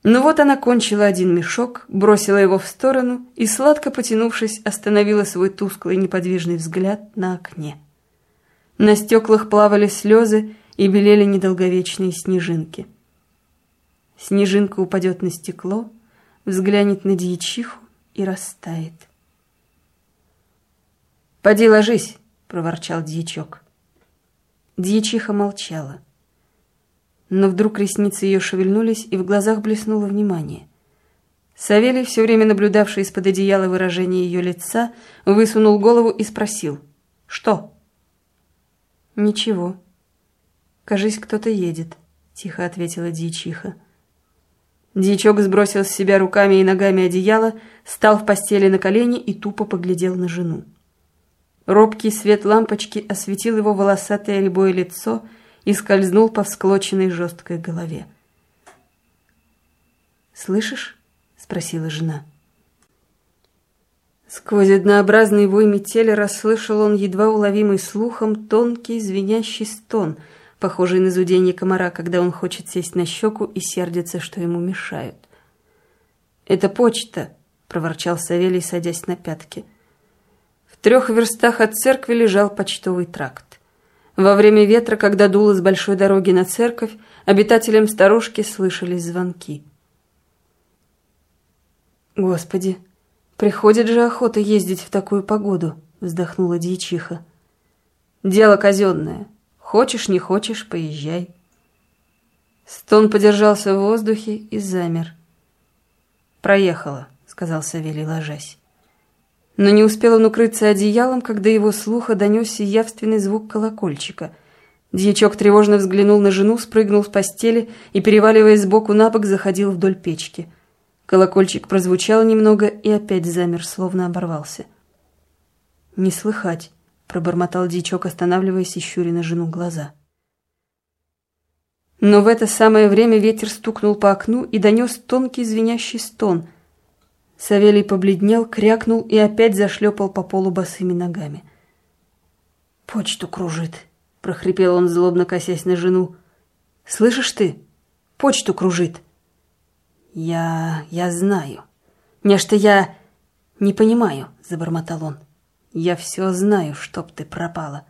Но вот она кончила один мешок, бросила его в сторону и, сладко потянувшись, остановила свой тусклый неподвижный взгляд на окне. На стеклах плавали слезы и белели недолговечные снежинки. Снежинка упадет на стекло, взглянет на дьячиху и растает. «Поди ложись!» — проворчал дьячок. Дьячиха молчала. Но вдруг ресницы ее шевельнулись, и в глазах блеснуло внимание. Савелий, все время наблюдавший из-под одеяла выражение ее лица, высунул голову и спросил: «Что?» «Ничего. Кажись, кто-то едет», — тихо ответила дьячиха. Дьячок сбросил с себя руками и ногами одеяло, стал в постели на колени и тупо поглядел на жену. Робкий свет лампочки осветил его волосатое рябое лицо и скользнул по всклоченной жесткой голове. «Слышишь?» — спросила жена. Сквозь однообразный вой метели расслышал он едва уловимый слухом тонкий звенящий стон, похожий на зуденье комара, когда он хочет сесть на щеку и сердится, что ему мешают. «Это почта», — проворчал Савелий, садясь на пятки. В 3 верстах от церкви лежал почтовый тракт. Во время ветра, когда дуло с большой дороги на церковь, обитателям сторожки слышались звонки. «Господи, приходит же охота ездить в такую погоду», — вздохнула дьячиха. «Дело казенное. Хочешь, не хочешь, поезжай». Стон подержался в воздухе и замер. «Проехала», — сказал Савелий, ложась. Но не успел он укрыться одеялом, когда его слуха донесся явственный звук колокольчика. Дьячок тревожно взглянул на жену, спрыгнул с постели и, переваливаясь сбоку на бок, заходил вдоль печки. Колокольчик прозвучал немного и опять замер, словно оборвался. «Не слыхать», — пробормотал дьячок, останавливаясь и щуря на жену глаза. Но в это самое время ветер стукнул по окну и донес тонкий звенящий стон. Савелий побледнел, крякнул и опять зашлепал по полу босыми ногами. «Почту кружит», — прохрипел он, злобно косясь на жену. «Слышишь ты? Почту кружит». «Я знаю. Нечто я не понимаю», — забормотал он. «Я все знаю, чтоб ты пропала».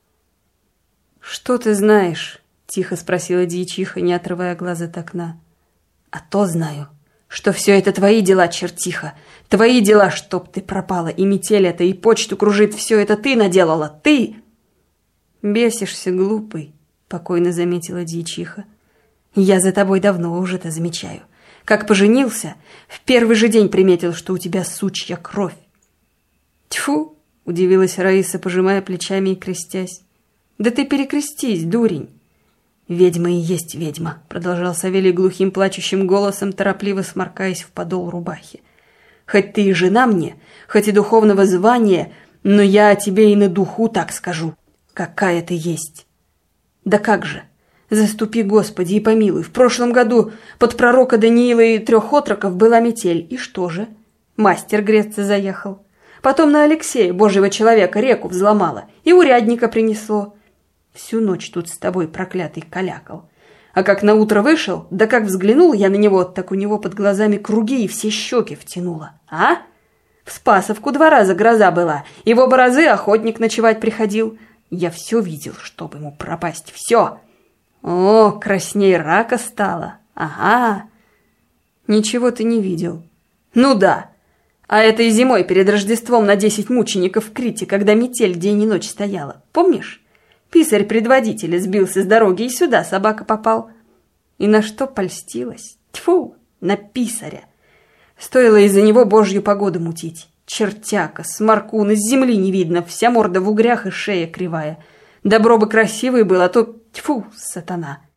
«Что ты знаешь?» — тихо спросила дьячиха, не отрывая глаз от окна. «А то знаю, что все это твои дела, чертиха, твои дела, чтоб ты пропала, и метель это, и почту кружит, все это ты наделала, ты!» «Бесишься, глупый», — покойно заметила дьячиха. «Я за тобой давно уже-то замечаю. Как поженился, в первый же день приметил, что у тебя сучья кровь». «Тьфу!» — удивилась Раиса, пожимая плечами и крестясь. «Да ты перекрестись, дурень!» «Ведьма и есть ведьма», — продолжал Савелий глухим плачущим голосом, торопливо сморкаясь в подол рубахи. «Хоть ты и жена мне, хоть и духовного звания, но я о тебе и на духу так скажу. Какая ты есть!» «Да как же! Заступи, Господи, и помилуй. В прошлом году под пророка Даниила и 3 отроков была метель. И что же? Мастер греться заехал. Потом на Алексея, Божьего человека, реку взломала, и урядника принесло. Всю ночь тут с тобой проклятый калякал. А как наутро вышел, да как взглянул я на него, так у него под глазами круги и все щеки втянуло. А? В Спасовку 2 раза гроза была, и в оба разы охотник ночевать приходил. Я все видел, чтобы ему пропасть, все. О, красней рака стало. Ага. Ничего ты не видел. Ну да. А этой зимой перед Рождеством на 10 мучеников в Крите, когда метель день и ночь стояла. Помнишь? Писарь предводителя сбился с дороги, и сюда собака попал. И на что польстилась? Тьфу, на писаря. Стоило из-за него Божью погоду мутить. Чертяка, сморкун, из земли не видно, вся морда в угрях и шея кривая. Добро бы красивый был, а то тьфу, сатана.